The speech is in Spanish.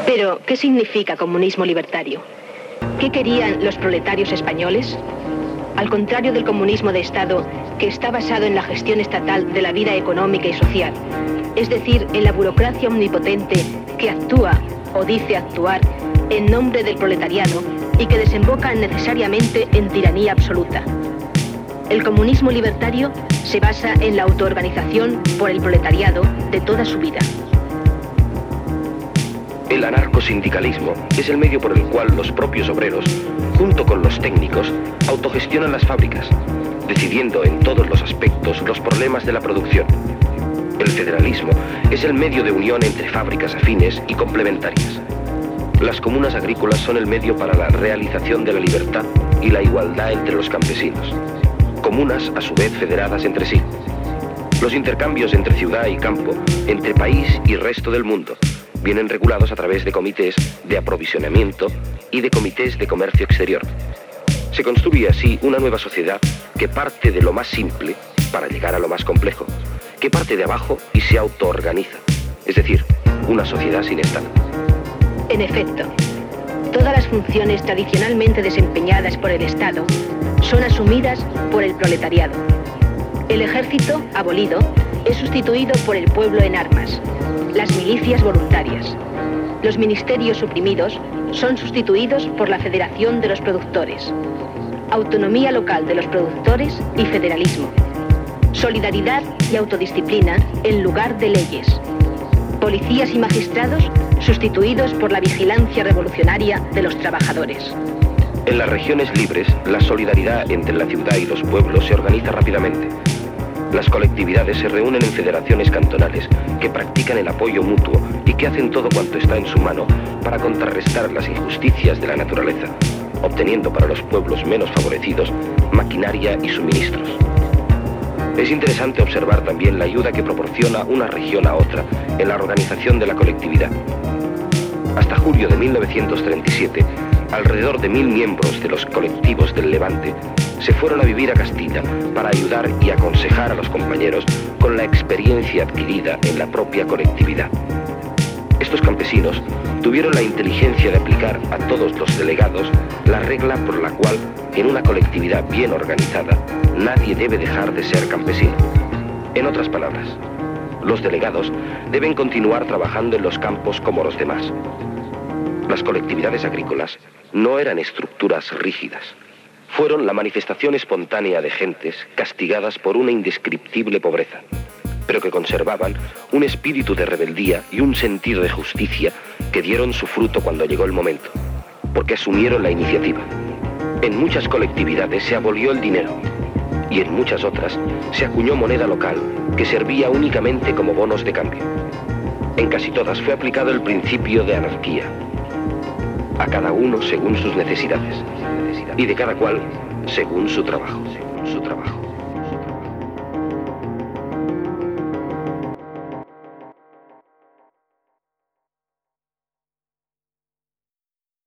Pero, ¿qué significa comunismo libertario? ¿Qué querían los proletarios españoles? Al contrario del comunismo de Estado, que está basado en la gestión estatal de la vida económica y social, es decir, en la burocracia omnipotente que actúa o dice actuar en nombre del proletariado y que desemboca necesariamente en tiranía absoluta. El comunismo libertario se basa en la autoorganización por el proletariado de toda su vida. El anarcosindicalismo es el medio por el cual los propios obreros, junto con los técnicos, autogestionan las fábricas, decidiendo en todos los aspectos los problemas de la producción. El federalismo es el medio de unión entre fábricas afines y complementarias. Las comunas agrícolas son el medio para la realización de la libertad y la igualdad entre los campesinos. Comunas, a su vez, federadas entre sí. Los intercambios entre ciudad y campo, entre país y resto del mundo, vienen regulados a través de comités de aprovisionamiento y de comités de comercio exterior. Se construye así una nueva sociedad que parte de lo más simple para llegar a lo más complejo, que parte de abajo y se autoorganiza, es decir, una sociedad sin Estado. En efecto, todas las funciones tradicionalmente desempeñadas por el Estado son asumidas por el proletariado. El ejército, abolido, es sustituido por el pueblo en armas, las milicias voluntarias. Los ministerios suprimidos son sustituidos por la Federación de los Productores. Autonomía local de los productores y federalismo. Solidaridad y autodisciplina en lugar de leyes. Policías y magistrados sustituidos por la vigilancia revolucionaria de los trabajadores. En las regiones libres, la solidaridad entre la ciudad y los pueblos se organiza rápidamente. Las colectividades se reúnen en federaciones cantonales que practican el apoyo mutuo y que hacen todo cuanto está en su mano para contrarrestar las injusticias de la naturaleza, obteniendo para los pueblos menos favorecidos maquinaria y suministros. Es interesante observar también la ayuda que proporciona una región a otra en la organización de la colectividad. Hasta julio de 1937, alrededor de 1000 miembros de los colectivos del Levante se fueron a vivir a Castilla para ayudar y aconsejar a los compañeros con la experiencia adquirida en la propia colectividad. Estos campesinos tuvieron la inteligencia de aplicar a todos los delegados la regla por la cual, en una colectividad bien organizada, nadie debe dejar de ser campesino. En otras palabras, los delegados deben continuar trabajando en los campos como los demás. Las colectividades agrícolas no eran estructuras rígidas. Fueron la manifestación espontánea de gentes castigadas por una indescriptible pobreza, pero que conservaban un espíritu de rebeldía y un sentido de justicia que dieron su fruto cuando llegó el momento, porque asumieron la iniciativa. En muchas colectividades se abolió el dinero y en muchas otras se acuñó moneda local que servía únicamente como bonos de cambio. En casi todas fue aplicado el principio de anarquía, a cada uno según sus necesidades y de cada cual según su trabajo.